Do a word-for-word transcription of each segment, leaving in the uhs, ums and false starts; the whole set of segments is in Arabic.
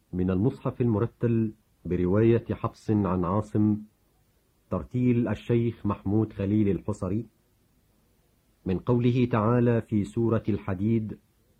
من المصحف المرتل برواية حفص عن عاصم، ترتيل الشيخ محمود خليل الحصري، من قوله تعالى في سورة الحديد: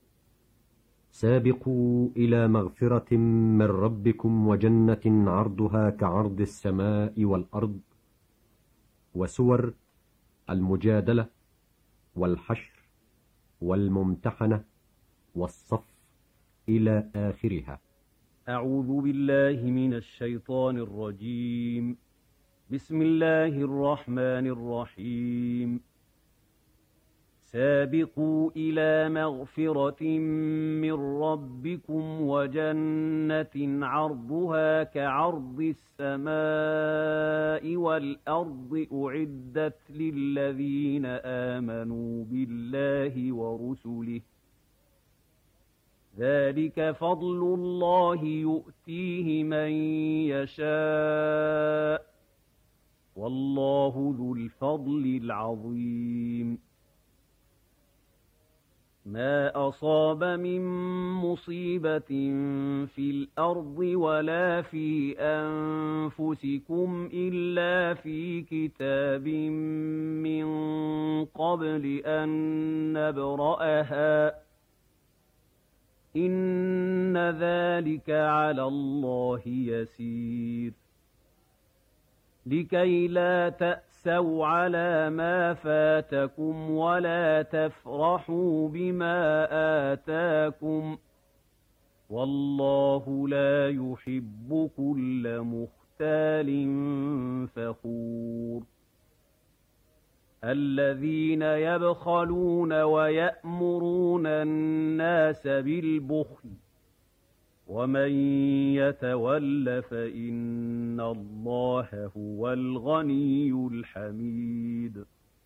سابقوا إلى مغفرة من ربكم وجنة عرضها كعرض السماء والأرض، وسور المجادلة والحشر والممتحنة والصف إلى آخرها. أعوذ بالله من الشيطان الرجيم. بسم الله الرحمن الرحيم. سابقوا إلى مغفرة من ربكم وجنة عرضها كعرض السماء والأرض أعدت للذين آمنوا بالله ورسله، ذلك فضل الله يؤتيه من يشاء، والله ذو الفضل العظيم. ما أصاب من مصيبة في الأرض ولا في أنفسكم إلا في كتاب من قبل أن نبرأها، إن ذلك على الله يسير. لكي لا تأسوا على ما فاتكم ولا تفرحوا بما آتاكم، والله لا يحب كل مختال فخور. الذين يبخلون ويأمرون الناس بالبخل، ومن يتول فإن الله هو الغني الحميد.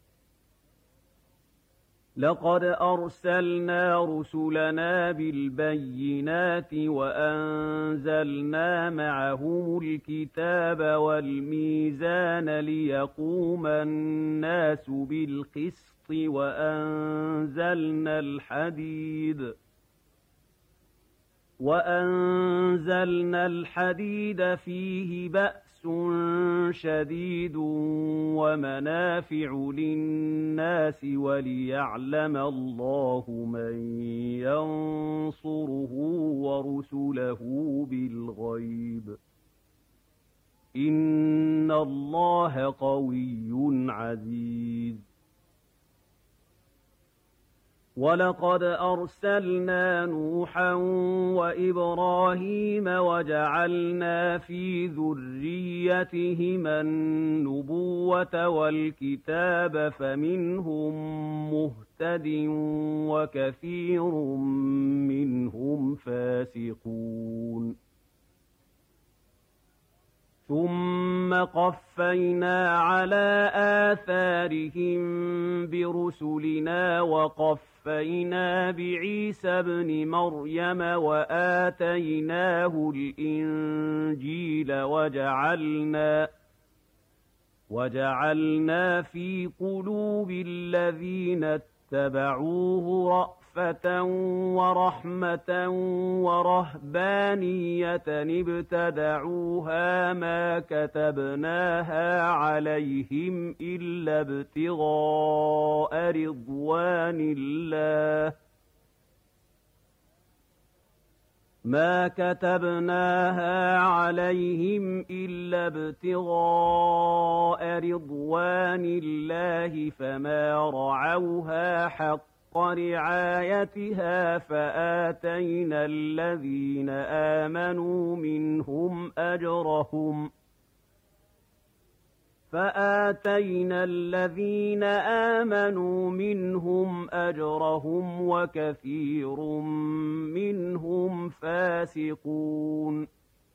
لقد أرسلنا رسلنا بالبينات وأنزلنا معهم الكتاب والميزان ليقوم الناس بالقسط وأنزلنا الحديد وأنزلنا الحديد فيه بأس شديد ومنافع للناس وليعلم الله من ينصره ورسله بالغيب، إن الله قوي عزيز. ولقد أرسلنا نوحا وإبراهيم وجعلنا في ذريتهما النبوة والكتاب، فمنهم مهتد وكثير منهم فاسقون. ثم قفينا على آثارهم برسلنا وقفينا بعيسى ابن مريم وآتيناه الإنجيل وجعلنا وجعلنا في قلوب الذين اتبعوه رأفة ورحمة ورهبانية ابتدعوها ما كتبناها عليهم إلا ابتغاء رضوان الله ما كتبناها عليهم إلا ابتغاء رضوان الله فما رعوها حق رعايتها، فآتينا الذين آمنوا منهم أجرهم فآتينا الذين آمنوا منهم أجرهم وكثير منهم فاسقون.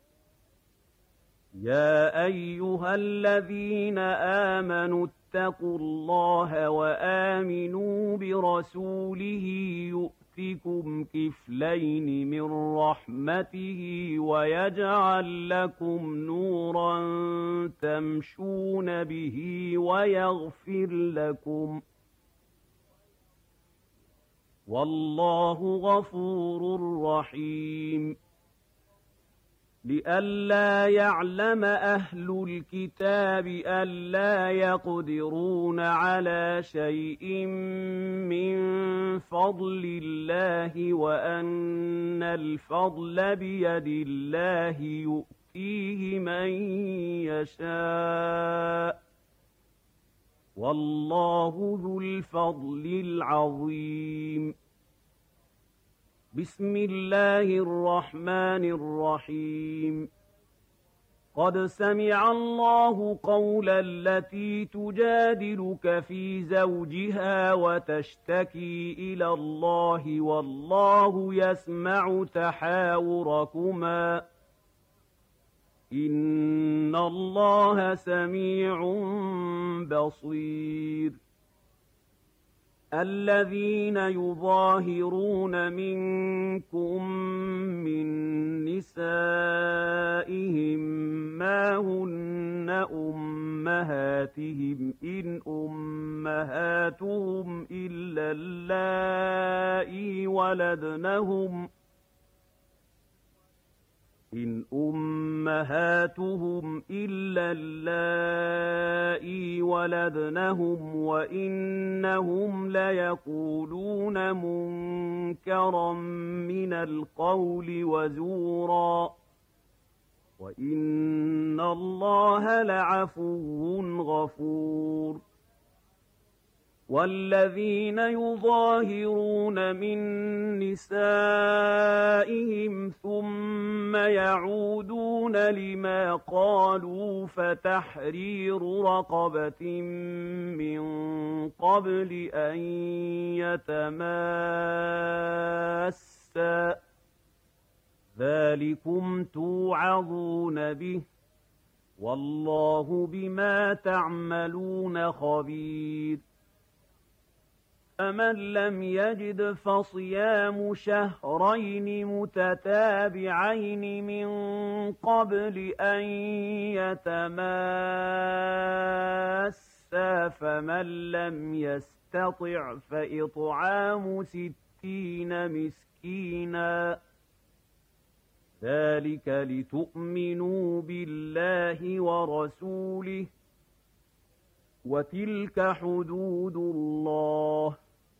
يا أيها الذين آمنوا اتقوا الله وآمنوا برسوله يؤتكم كفلين من رحمته ويجعل لكم نورا تمشون به ويغفر لكم، والله غفور رحيم. لئلا يعلم أهل الكتاب ألا يقدرون على شيء من فضل الله وأن الفضل بيد الله يؤتيه من يشاء والله ذو الفضل العظيم. بسم الله الرحمن الرحيم. قد سمع الله قول التي تجادلك في زوجها وتشتكي إلى الله والله يسمع تحاوركما إن الله سميع بصير. الذين يظاهرون منكم من نسائهم ما هن أمهاتهم إن أمهاتهم إلا اللائي ولدنهم إن أمهاتهم إلا اللائي ولدنهم وإنهم ليقولون منكرا من القول وزورا وإن الله لعفو غفور. والذين يظاهرون من نسائهم ثم يعودون لما قالوا فتحرير رقبة من قبل أن يتماسا ذلكم توعظون به والله بما تعملون خبير. فمن لم يجد فصيام شهرين متتابعين من قبل أن يتماسا فمن لم يستطع فإطعام ستين مسكينا ذلك لتؤمنوا بالله ورسوله وتلك حدود الله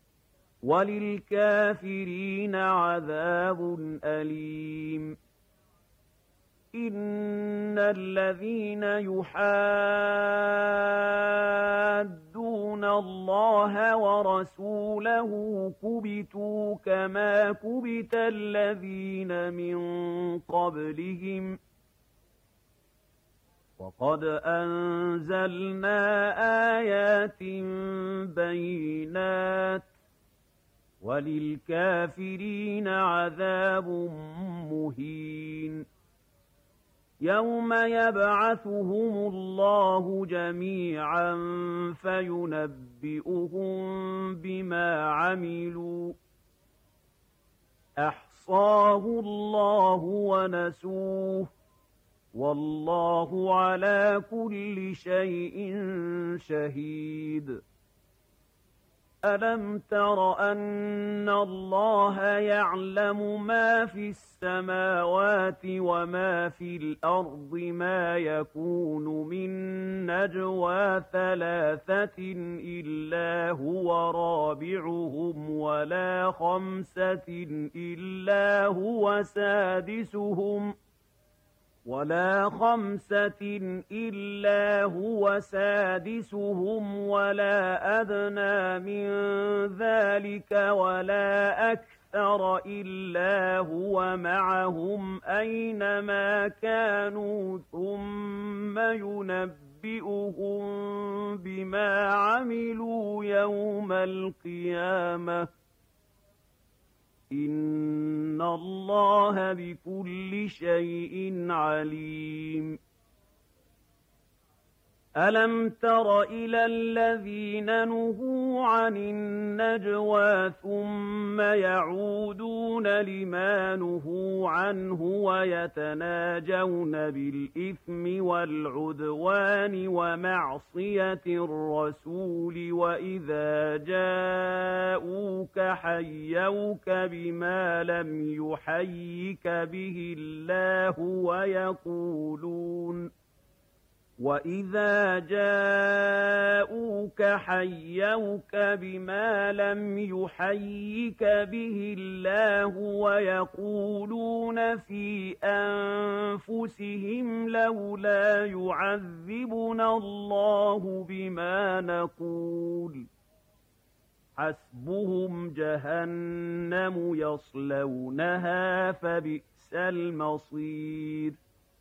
وللكافرين عذاب أليم. إن الذين يحادون الله ورسوله كبتوا كما كبت الذين من قبلهم وقد أنزلنا آيات بينات وللكافرين عذاب مهين. يوم يبعثهم الله جميعا فينبئهم بما عملوا أحصاه الله ونسوه والله على كل شيء شهيد. ألم تر أن الله يعلم ما في السماوات وما في الأرض ما يكون من نجوى ثلاثة إلا هو رابعهم ولا خمسة إلا هو سادسهم ولا خمسة إلا هو سادسهم ولا أدنى من ذلك ولا أكثر إلا هو معهم أينما كانوا ثم ينبئهم بما عملوا يوم القيامة إن الله بكل شيء عليم. أَلَمْ تَرَ إِلَى الَّذِينَ نُهُوا عَنِ النَّجْوَىٰ ثُمَّ يَعُودُونَ لِمَا نُهُوا عَنْهُ وَيَتَنَاجَوْنَ بِالْإِثْمِ وَالْعُدْوَانِ وَمَعْصِيَتِ الرَّسُولِ وَإِذَا جَاءُوكَ حَيَّوْكَ بِمَا لَمْ يُحَيِّكَ بِهِ اللَّهُ وَيَقُولُونَ وَإِذَا جَاءُوكَ حَيَّوْكَ بِمَا لَمْ يُحَيِّكَ بِهِ اللَّهُ وَيَقُولُونَ فِي أَنفُسِهِمْ لَوْلَا يُعَذِّبُنَا اللَّهُ بِمَا نَقُولُ حَسْبُهُمْ جَهَنَّمُ يَصْلَوْنَهَا فَبِئْسَ الْمَصِيرُ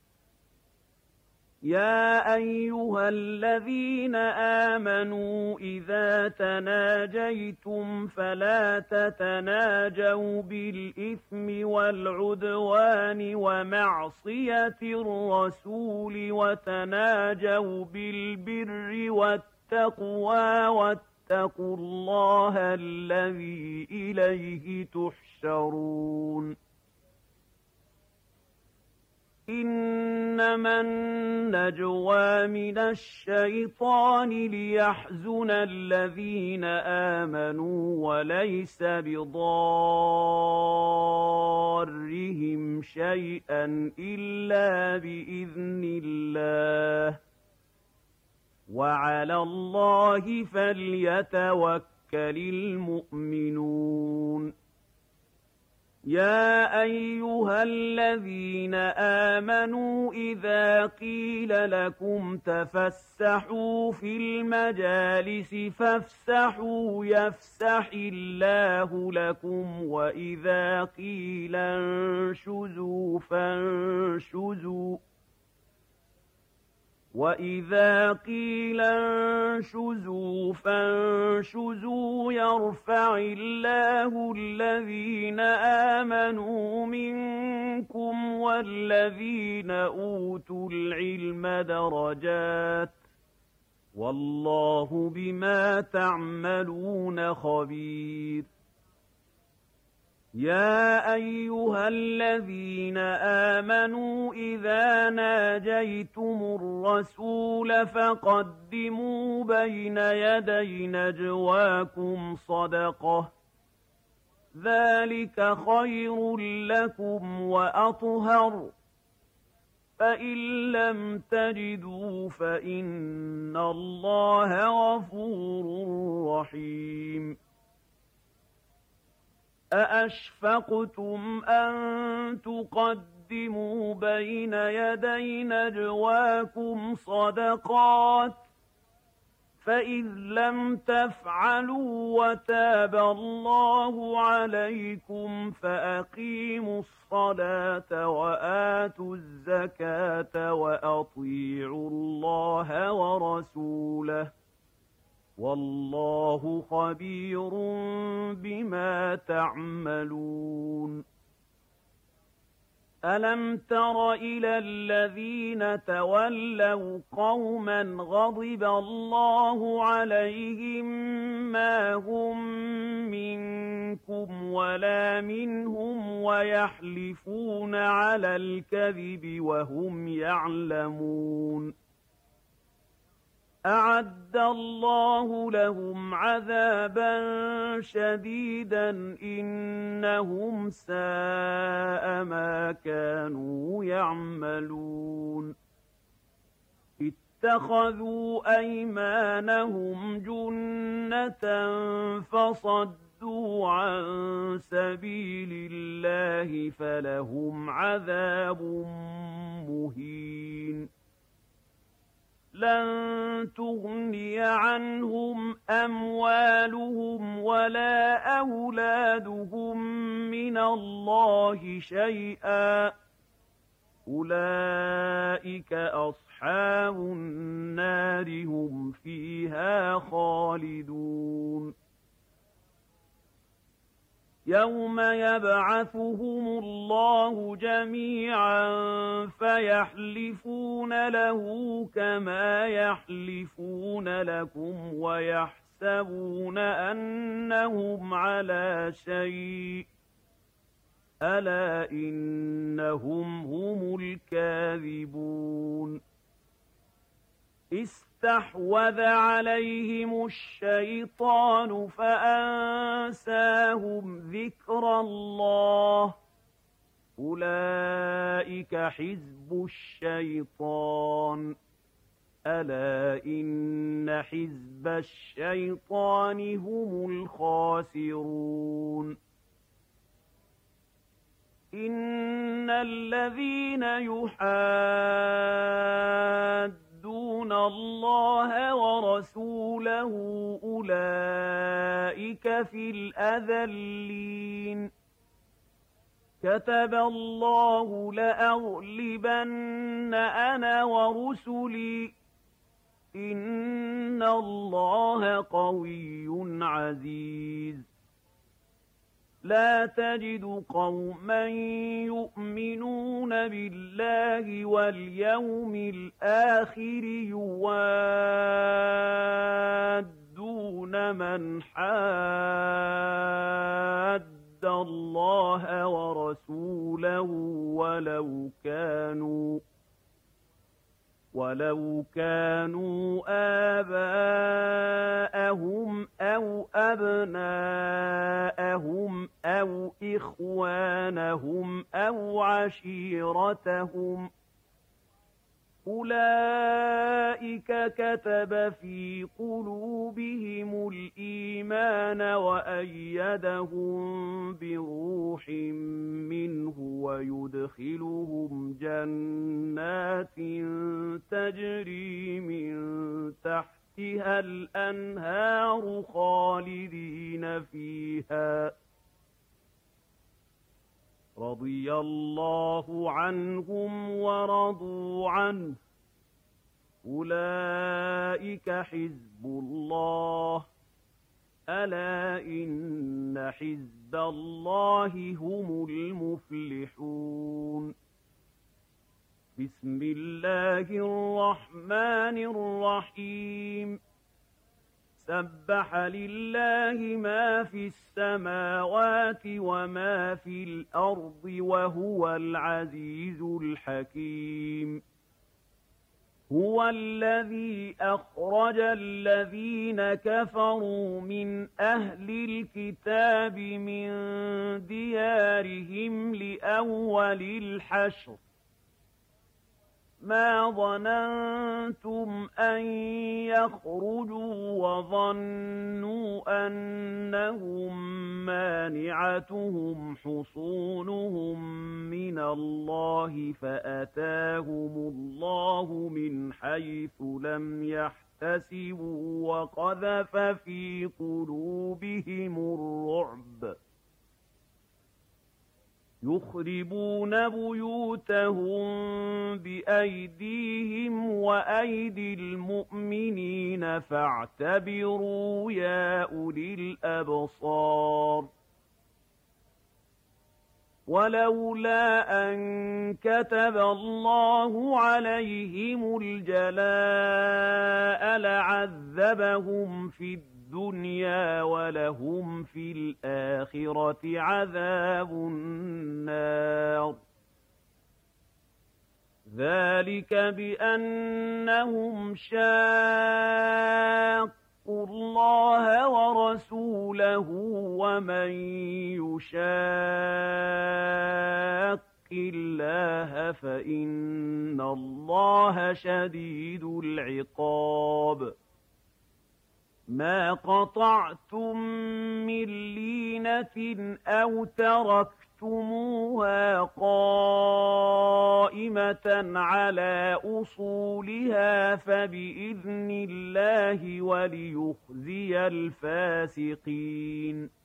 يَا أَيُّهَا الَّذِينَ آمَنُوا إِذَا تَنَاجَيْتُمْ فَلَا تَتَنَاجَوْا بِالْإِثْمِ وَالْعُدْوَانِ وَمَعْصِيَتِ الرَّسُولِ وَتَنَاجَوْا بِالْبِرِّ وَالتَّقْوَىٰ وَاتَّقُوا اللَّهَ الَّذِي إِلَيْهِ تُحْشَرُونَ إِنَّمَا النَّجْوَىٰ مِنَ الشَّيْطَانِ لِيَحْزُنَ الَّذِينَ آمَنُوا وَلَيْسَ بِضَارِّهِمْ شَيْئًا إِلَّا بِإِذْنِ اللَّهِ ۚ وَعَلَى اللَّهِ فَلْيَتَوَكَّلِ الْمُؤْمِنُونَ يَا أَيُّهَا الَّذِينَ آمَنُوا إِذَا قِيلَ لَكُمْ تَفَسَّحُوا فِي الْمَجَالِسِ فَافْسَحُوا يَفْسَحِ اللَّهُ لَكُمْ وَإِذَا قِيلَ انشُزُوا فَانشُزُوا وَإِذَا قِيلَ انشُزُوا فَانشُزُوا يَرْفَعِ اللَّهُ الَّذِينَ آمَنُوا مِنكُمْ وَالَّذِينَ أُوتُوا الْعِلْمَ دَرَجَاتٍ ۚ وَاللَّهُ بِمَا تَعْمَلُونَ خَبِيرٌ يَا أَيُّهَا الَّذِينَ آمَنُوا إِذَا نَاجَيْتُمُ الرَّسُولَ فَقَدِّمُوا بَيْنَ يَدَيْ نَجْوَاكُمْ صَدَقَةً ۚ ذَٰلِكَ خَيْرٌ لَّكُمْ وَأَطْهَرُ ۚ فَإِن لَّمْ تَجِدُوا فَإِنَّ اللَّهَ غَفُورٌ رَّحِيمٌ أَأَشْفَقْتُمْ أَن تُقَدِّمُوا بَيْنَ يَدَيْ نَجْوَاكُمْ صَدَقَاتٍ ۚ فَإِذْ لَمْ تَفْعَلُوا وَتَابَ اللَّهُ عَلَيْكُمْ فَأَقِيمُوا الصَّلَاةَ وَآتُوا الزَّكَاةَ وَأَطِيعُوا اللَّهَ وَرَسُولَهُ ۚ وَاللَّهُ خَبِيرٌ بِمَا تَعْمَلُونَ أَلَمْ تَرَ إِلَى الَّذِينَ تَوَلَّوْا قَوْمًا غَضِبَ اللَّهُ عَلَيْهِم مَّا هُم مِّنكُمْ وَلَا مِنْهُمْ وَيَحْلِفُونَ عَلَى الْكَذِبِ وَهُمْ يَعْلَمُونَ أَعَدَّ اللَّهُ لَهُمْ عَذَابًا شَدِيدًا إِنَّهُمْ سَاءَ مَا كَانُوا يَعْمَلُونَ اتَّخَذُوا أَيْمَانَهُمْ جُنَّةً فَصَدُّوا عَن سَبِيلِ اللَّهِ فَلَهُمْ عَذَابٌ مُّهِينٌ لَّن تُغْنِيَ عَنْهُمْ أَمْوَالُهُمْ وَلَا أَوْلَادُهُم مِّنَ اللَّهِ شَيْئًا ۚ أُولَٰئِكَ أَصْحَابُ النَّارِ هُمْ فِيهَا خَالِدُونَ يَوْمَ يَبْعَثُهُمُ اللَّهُ جَمِيعًا فَيَحْلِفُونَ لَهُ كَمَا يَحْلِفُونَ لَكُمْ وَيَحْسَبُونَ أَنَّهُمْ عَلَىٰ شَيْءٍ ۚ أَلَا إِنَّهُمْ هُمُ الْكَاذِبُونَ اسْتَحْوَذَ عَلَيْهِمُ الشَّيْطَانُ فَأَنسَاهُمْ ذِكْرَ اللَّهِ ۚ أُولَٰئِكَ حِزْبُ الشَّيْطَانِ ۚ أَلَا إِنَّ حِزْبَ الشَّيْطَانِ هُمُ الْخَاسِرُونَ إِنَّ الَّذِينَ يُحَادُّونَ اللَّهَ وَرَسُولَهُ أُولَٰئِكَ فِي الْأَذَلِّينَ كَتَبَ اللَّهُ لَأَغْلِبَنَّ أَنَا وَرُسُلِي ۚ إِنَّ اللَّهَ قَوِيٌّ عَزِيزٌ لَا تَجِدُ قَوْمًا يُؤْمِنُونَ بِاللَّهِ وَالْيَوْمِ الْآخِرِ يُوَادُّونَ مَنْ حَادَّ اللَّهَ وَرَسُولَهُ وَلَوْ كَانُوا وَلَوْ كَانُوا آبَاءَهُمْ أَوْ أَبْنَاءَهُمْ أَوْ إِخْوَانَهُمْ أَوْ عَشِيرَتَهُمْ ۚ أُولَٰئِكَ كَتَبَ فِي قُلُوبِهِمُ الْإِيمَانَ وَأَيَّدَهُم بِرُوحٍ مِّنْهُ وَيُدْخِلُهُمْ جَنَّاتٍ تَجْرِي مِن تَحْتِهَا الْأَنْهَارُ خَالِدِينَ فِيهَا ۚ رَضِيَ اللَّهُ عَنْهُمْ وَرَضُوا عَنْهُ ۚ أُولَٰئِكَ حِزْبُ اللَّهِ ۚ أَلَا إِنَّ حِزْبَ اللَّهِ هُمُ الْمُفْلِحُونَ بسم الله الرحمن الرحيم سبح لله ما في السماوات وما في الأرض وهو العزيز الحكيم هو الذي أخرج الذين كفروا من أهل الكتاب من ديارهم لأول الحشر ما ظننتم أن يخرجوا وظنوا أنهم مانعتهم حصونهم من الله فأتاهم الله من حيث لم يحتسبوا وقذف في قلوبهم الرعب يخربون بيوتهم بأيديهم وأيدي المؤمنين فاعتبروا يا أولي الأبصار ولولا أن كتب الله عليهم الجلاء لعذبهم في الدنيا الدنيا ولهم في الآخرة عذاب النار ذلك بأنهم شاقوا الله ورسوله ومن يشاق الله فإن الله شديد العقاب ما قطعتم من لينة أو تركتموها قائمة على أصولها فبإذن الله وليخزي الفاسقين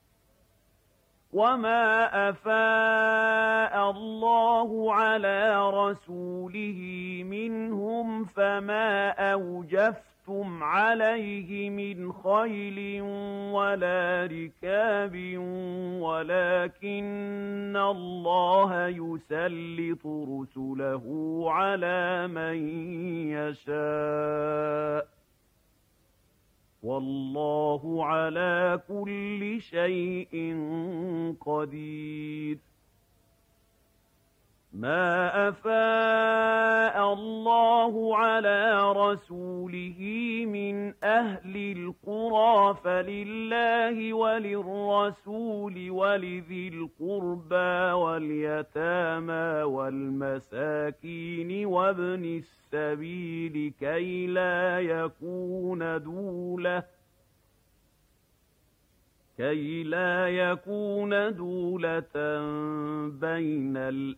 وما أفاء الله على رسوله منهم فما أوجفتم لستم عليه من خيل ولا ركاب ولكن الله يسلط رسله على من يشاء والله على كل شيء قدير. ما أفاء الله على رسوله من أهل القرى فلله وللرسول ولذي القربى واليتامى والمساكين وابن السبيل كي لا يكون دولة كي لا يكون دولة بين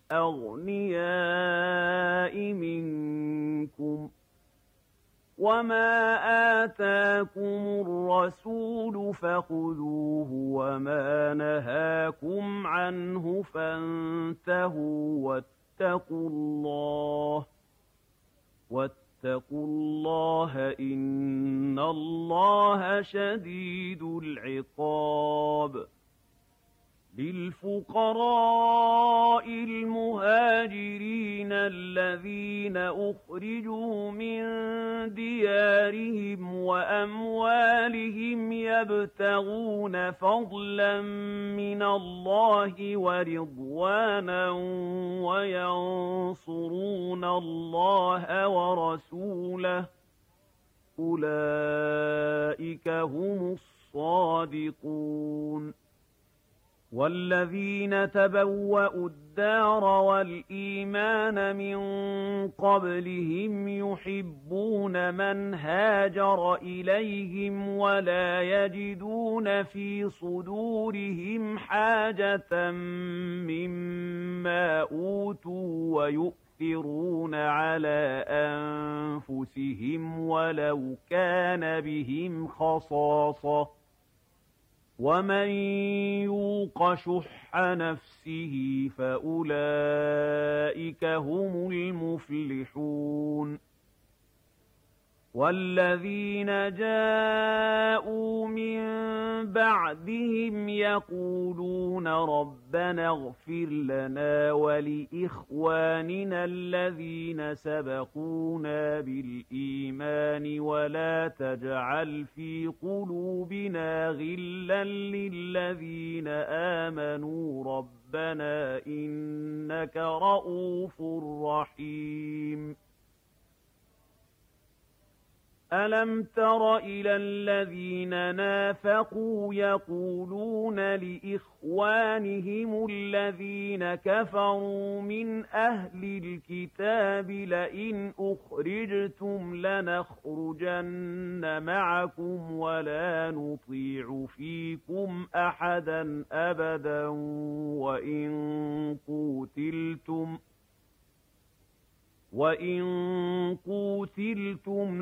الأغنياء منكم وما آتاكم الرسول فخذوه وما نهاكم عنه فانتهوا واتقوا الله واتقوا الله إن الله شديد العقاب. للفقراء المهاجرين الذين أخرجوا من ديارهم وأموالهم يبتغون فضلا من الله ورضوانا وينصرون الله ورسوله أولئك هم الصادقون. والذين تبوأوا الدار والإيمان من قبلهم يحبون من هاجر إليهم ولا يجدون في صدورهم حاجة مما أوتوا ويؤثرون على أنفسهم ولو كان بهم خصاصة ومن يوق شح نفسه فأولئك هم المفلحون. والذين جاءوا من بعدهم يقولون ربنا اغفر لنا ولإخواننا الذين سبقونا بالإيمان ولا تجعل في قلوبنا غلا للذين آمنوا ربنا إنك رؤوف رحيم. ألم تر إلى الذين نافقوا يقولون لإخوانهم الذين كفروا من أهل الكتاب لئن أخرجتم لنخرجن معكم ولا نطيع فيكم أحدا أبدا وإن قوتلتم وَإِن قُوتِلْتُمْ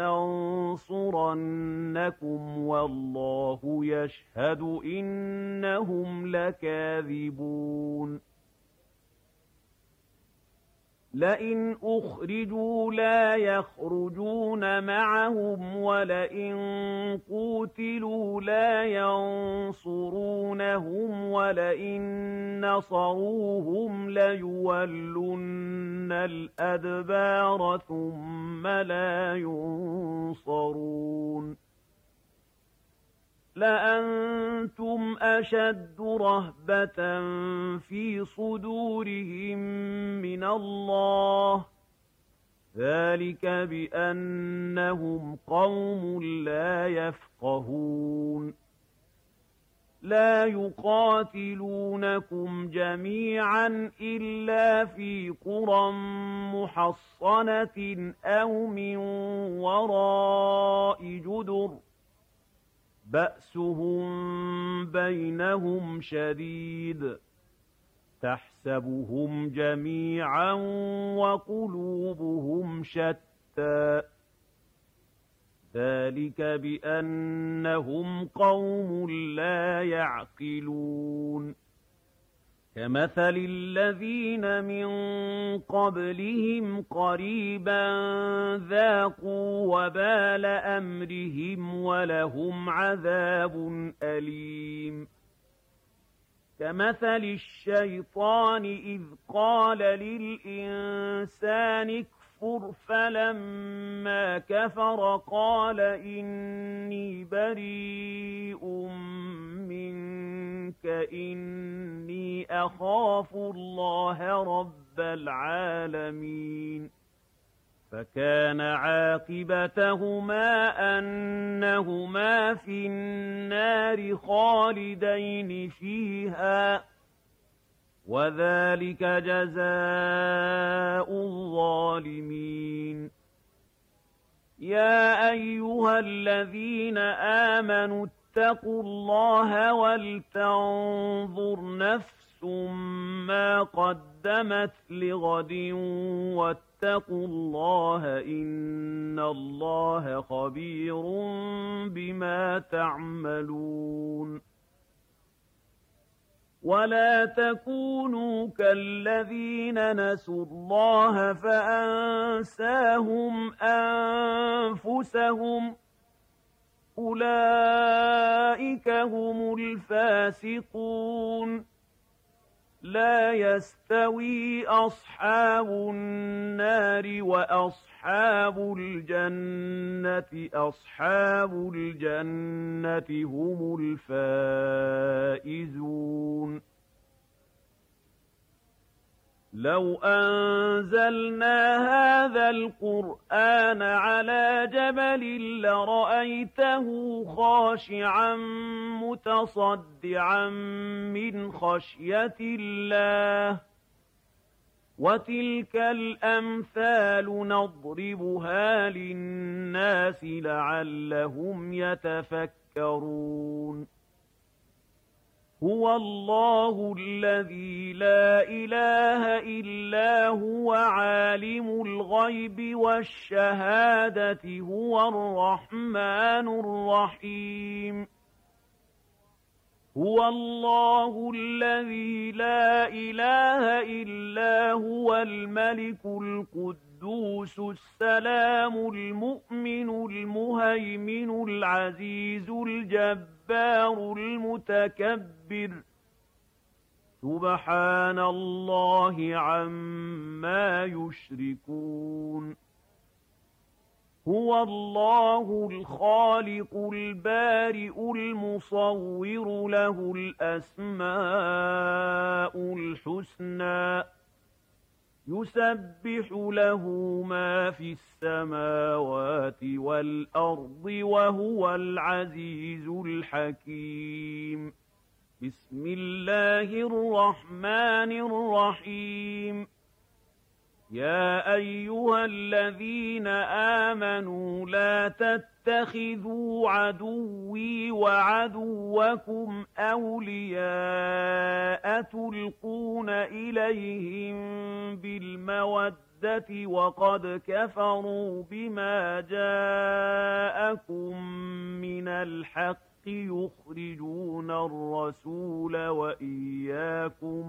لَنَنصُرَنَّكُمْ وَاللَّهُ يَشْهَدُ إِنَّهُمْ لَكَاذِبُونَ. لئن أخرجوا لا يخرجون معهم ولئن قوتلوا لا ينصرونهم ولئن نصروهم ليولن الأدبار ثم لا ينصرون. لأنتم أشد رهبة في صدورهم من الله ذلك بأنهم قوم لا يفقهون. لا يقاتلونكم جميعا إلا في قرى محصنة أو من وراء جدر بأسهم بينهم شديد تحسبهم جميعا وقلوبهم شتى ذلك بأنهم قوم لا يعقلون. كمثل الذين من قبلهم قريبا ذاقوا وبال أمرهم ولهم عذاب أليم كمثل الشيطان إذ قال للإنسان اكفر فلما كفر قال إني بريء منك إني أخاف الله رب العالمين فكان عاقبتهما أنهما في النار خالدين فيها وذلك جزاء الظالمين يا أيها الذين آمنوا اتقوا الله ولتنظر نفس ما قدمت لغد واتقوا الله إن الله خبير بما تعملون ولا تكونوا كالذين نسوا الله فأنساهم أنفسهم أولئك هم الفاسقون لا يستوي أصحاب النار وأصحاب الجنة أصحاب الجنة هم الفائزون لو أنزلنا هذا القرآن على جبل لرأيته خاشعا متصدعا من خشية الله وتلك الأمثال نضربها للناس لعلهم يتفكرون هو الله الذي لا إله إلا هو عالم الغيب والشهادة هو الرحمن الرحيم هو الله الذي لا إله إلا هو الملك القدوس السلام المؤمن المهيمن العزيز الجبار المتكبر سبحان الله عما يشركون هو الله الخالق البارئ المصور له الأسماء الحسنى يسبح له ما في السماوات والأرض وهو العزيز الحكيم بسم الله الرحمن الرحيم يا أيها الذين آمنوا لا تتخذوا عدوي وعدوكم أولياء تلقون إليهم بالمودة وقد كفروا بما جاءكم من الحق يخرجون الرسول وإياكم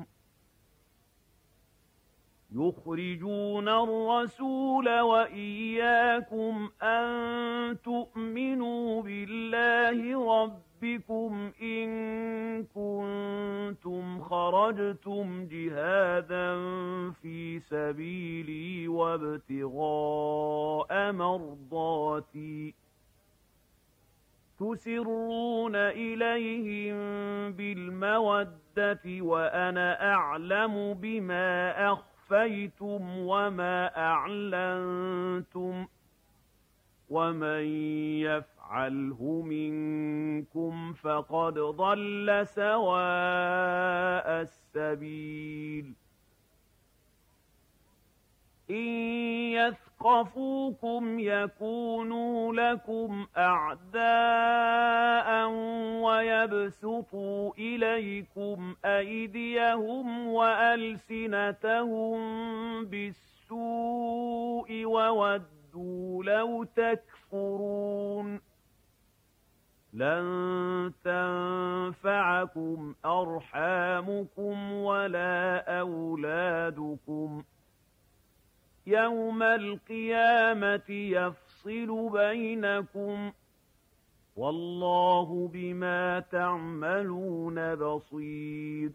يخرجون الرسول وإياكم أن تؤمنوا بالله ربكم إن كنتم خرجتم جهادا في سبيلي وابتغاء مرضاتي تسرون إليهم بالمودة وأنا أعلم بما أخفى أخفيتم وما أعلنتم ومن يفعله منكم فقد ضل سواء السبيل إن يثقفوكم يكونوا لكم أعداء ويبسطوا إليكم أيديهم وألسنتهم بالسوء وودوا لو تكفرون لن تنفعكم أرحامكم ولا أولادكم يوم القيامة يفصل بينكم والله بما تعملون بصير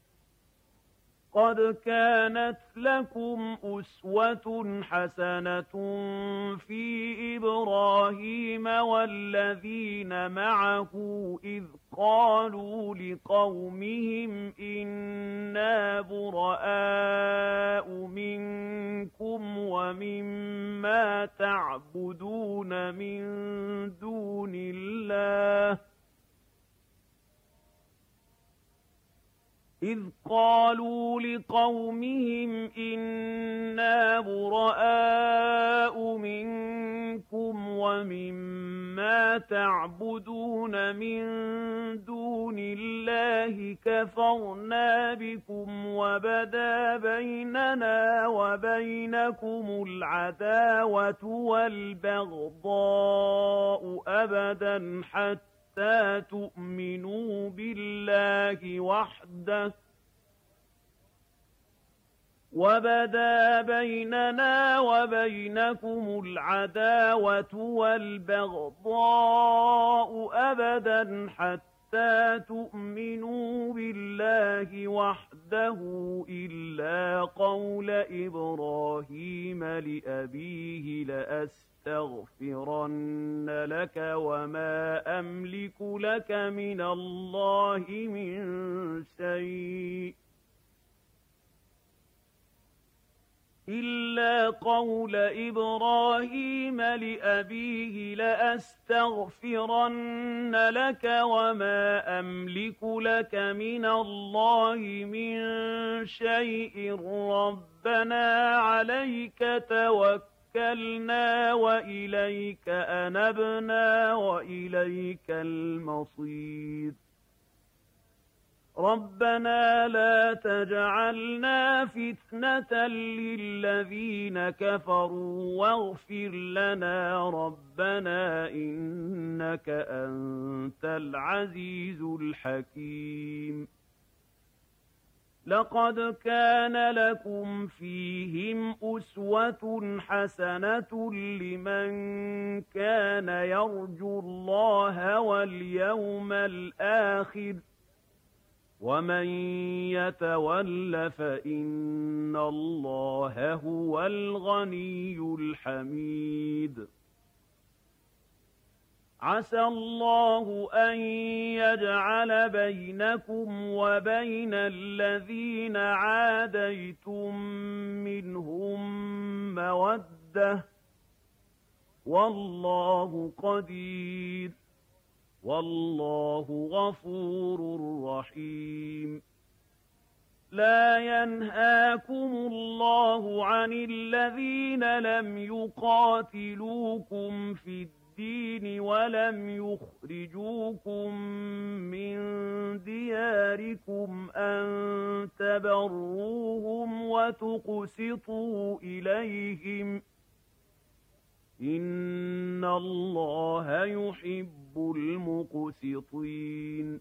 قد كانت لكم أسوة حسنة في إبراهيم والذين معه إذ قالوا لقومهم إنا براء منكم ومما تعبدون من دون الله إذ قالوا لقومهم إنا براء منكم ومما تعبدون من دون الله كفرنا بكم وبدا بيننا وبينكم العداوة والبغضاء أبدا حتى حتى تؤمنوا بالله وحده وبدا بيننا وبينكم العداوة والبغضاء أبدا حتى تؤمنوا بالله وحده إلا قول إبراهيم لأبيه لأستغفرن أستغفرن لك وما أملك لك من الله من شيء إلا قول إبراهيم لأبيه لأستغفرن لك وما أملك لك من الله من شيء ربنا عليك توكلنا توكلنا وإليك أنبنا وإليك المصير ربنا لا تجعلنا فتنة للذين كفروا واغفر لنا ربنا إنك أنت العزيز الحكيم لقد كان لكم فيهم أسوة حسنة لمن كان يرجو الله واليوم الآخر ومن يتول فإن الله هو الغني الحميد عسى الله أن يجعل بينكم وبين الذين عاديتم منهم مودة والله قدير والله غفور رحيم لا ينهاكم الله عن الذين لم يقاتلوكم في الدين الدين ولم يخرجوكم من دياركم أن تبروهم وتقسطوا إليهم إن الله يحب المقسطين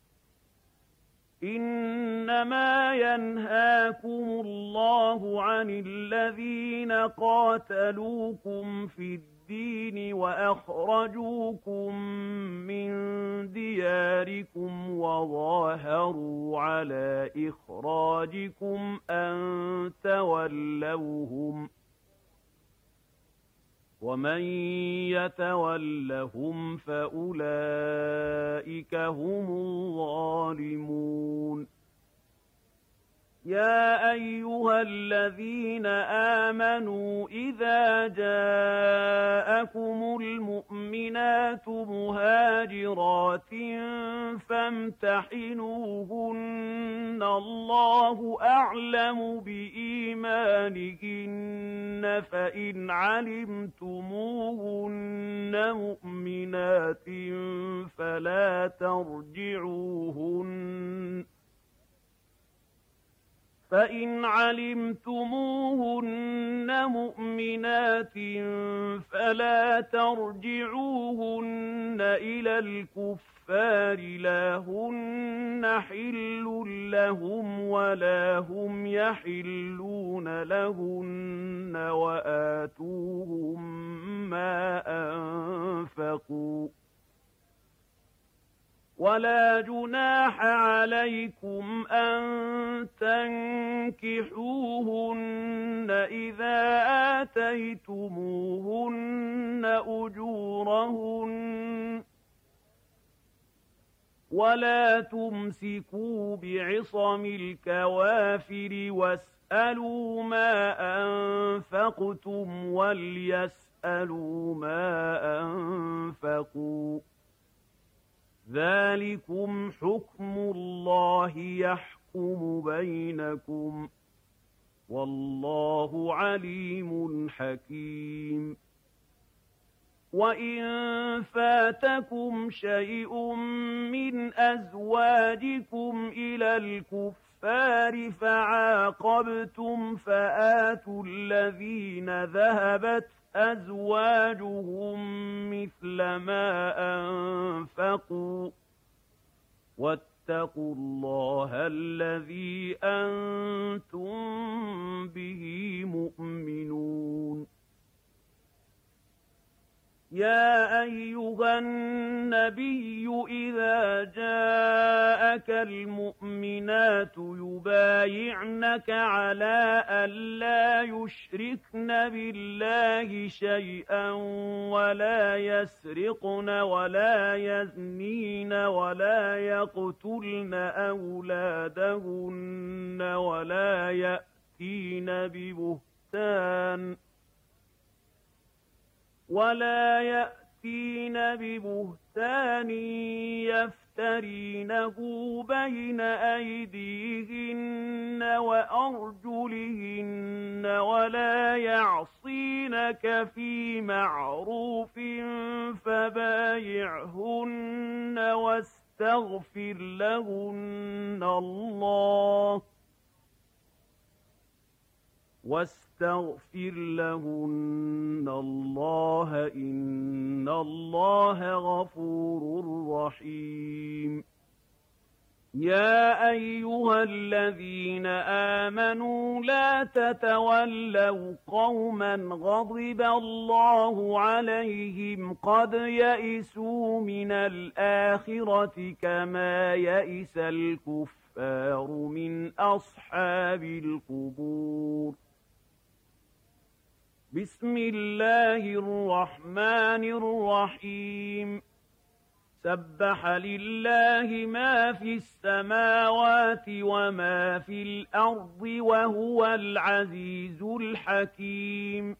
إنما ينهاكم الله عن الذين قاتلوكم في الدين الدين وأخرجوكم من دياركم وظاهروا على إخراجكم أن تولوهم ومن يتولهم فأولئك هم الظالمون يا أيها الذين آمنوا إذا جاءكم المؤمنات مهاجرات فامتحنوهن الله أعلم بإيمانهن فإن علمتموهن مؤمنات فلا ترجعوهن فإن علمتموهن مؤمنات فلا ترجعوهن إلى الكفار لا هن حل لهم ولا هم يحلون لهن وآتوهم ما أنفقوا ولا جناح عليكم أن تنكحوهن إذا آتيتموهن أجورهن ولا تمسكوا بعصم الكوافر واسألوا ما أنفقتم وليسألوا ما أنفقوا ذلكم حكم الله يحكم بينكم والله عليم حكيم وإن فاتكم شيء من أزواجكم إلى الكفار فعاقبتم فآتوا الذين ذهبت أزواجهم مثل ما أنفقوا واتقوا الله الذي أنتم به مؤمنون يا أيها النبي إذا جاءك المؤمنات يبايعنك على ألا يشركن بالله شيئا ولا يسرقن ولا يزنين ولا يقتلن أولادهن ولا يأتين ببهتان ولا يأتين ببهتان يفترينه بين أيديهن وأرجلهن ولا يعصينك في معروف فبايعهن واستغفر لهن الله واستغفر لهن الله إن الله غفور رحيم يا أيها الذين آمنوا لا تتولوا قوما غضب الله عليهم قد يئسوا من الآخرة كما يئس الكفار من أصحاب القبور بسم الله الرحمن الرحيم سبح لله ما في السماوات وما في الأرض وهو العزيز الحكيم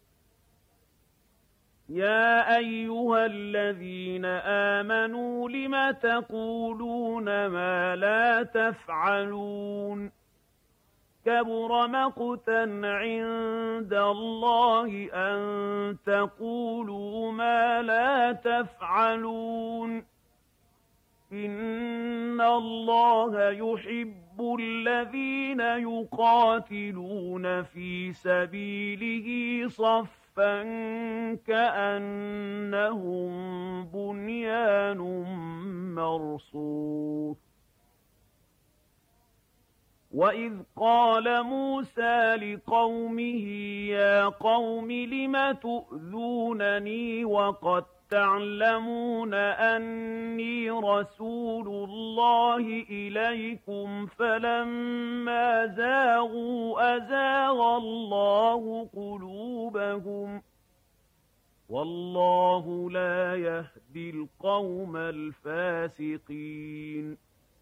يا أيها الذين آمنوا لم تقولون ما لا تفعلون كبر مقتا عند الله أن تقولوا ما لا تفعلون إن الله يحب الذين يقاتلون في سبيله صفا كأنهم بنيان مرصوص وإذ قال موسى لقومه يا قوم لم تؤذونني وقد تعلمون أني رسول الله إليكم فلما زاغوا أزاغ الله قلوبهم والله لا يهدي القوم الفاسقين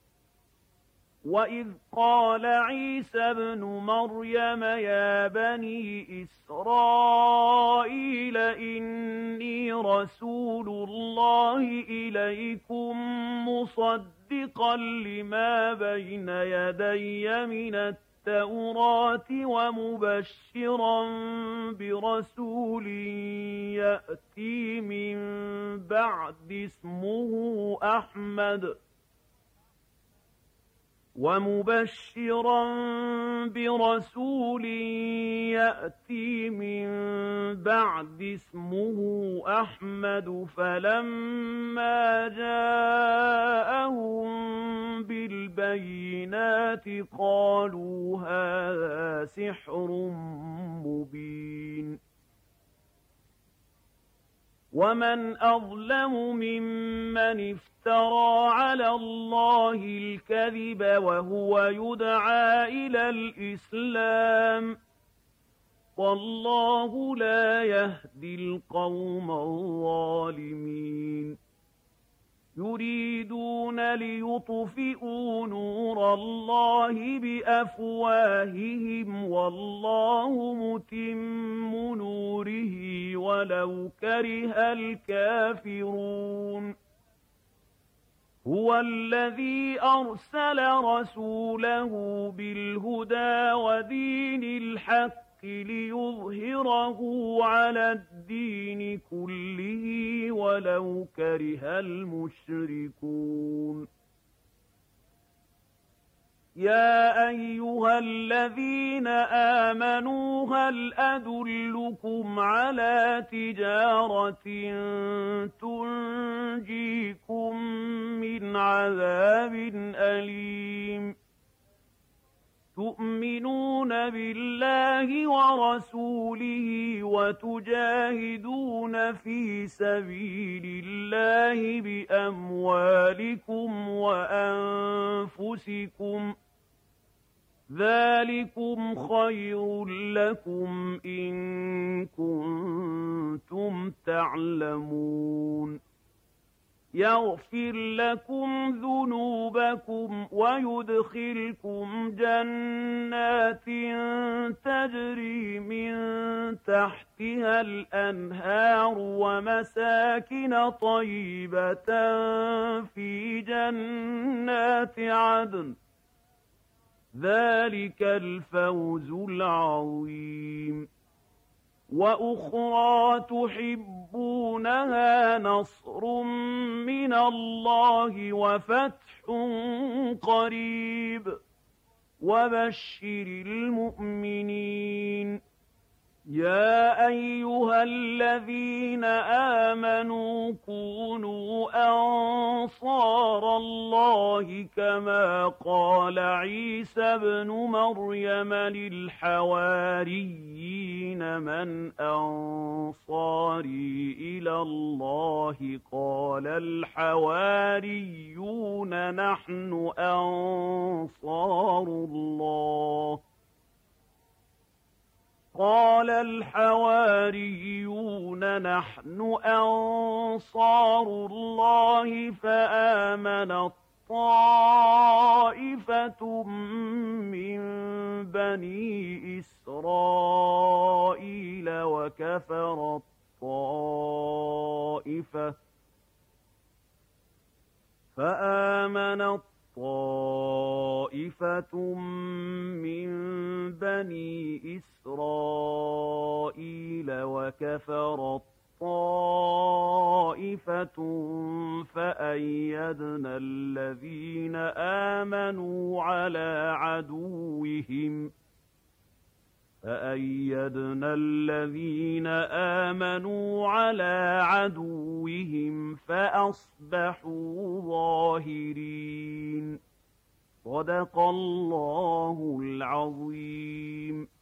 وإذ قال عيسى ابن مريم يا بني إسرائيل إني رسول الله إليكم مصدقا لما بين يدي من التوراة ومبشرا برسول يأتي من بعد اسمه أحمد ومبشرا برسول يأتي من بعد اسمه أحمد فلما جاءهم بالبينات قالوا هذا سحر مبين ومن أظلم ممن افترى على الله الكذب وهو يدعى إلى الإسلام والله لا يهدي القوم الظالمين يريدون ليطفئوا نور الله بأفواههم والله متم نوره ولو كره الكافرون هو الذي أرسل رسوله بالهدى ودين الحق ليظهره على الدين كله ولو كره المشركون يا أيها الذين آمنوا هل أدلكم على تجارة تنجيكم من عذاب أليم تؤمنون بالله ورسوله وتجاهدون في سبيل الله بأموالكم وأنفسكم ذلكم خير لكم إن كنتم تعلمون يغفر لكم ذنوبكم ويدخلكم جنات تجري من تحتها الأنهار ومساكن طيبة في جنات عدن ذلك الفوز العظيم وأخرى تحبونها نصر من الله وفتح قريب وبشر المؤمنين يا أيها الذين آمنوا كونوا أنصار الله كما قال عيسى ابن مريم للحواريين من أنصاري إلى الله قال الحواريون نحن أنصار الله قال الحواريون نحن أنصار الله فآمنت طائفة من بني إسرائيل وكفرت طائفة فآمنت طائفة من بني إسرائيل وكفرت طائفة فأيدنا الذين آمنوا على عدوهم فأيدنا الذين آمنوا على عدوهم فأصبحوا ظاهرين صدق الله العظيم.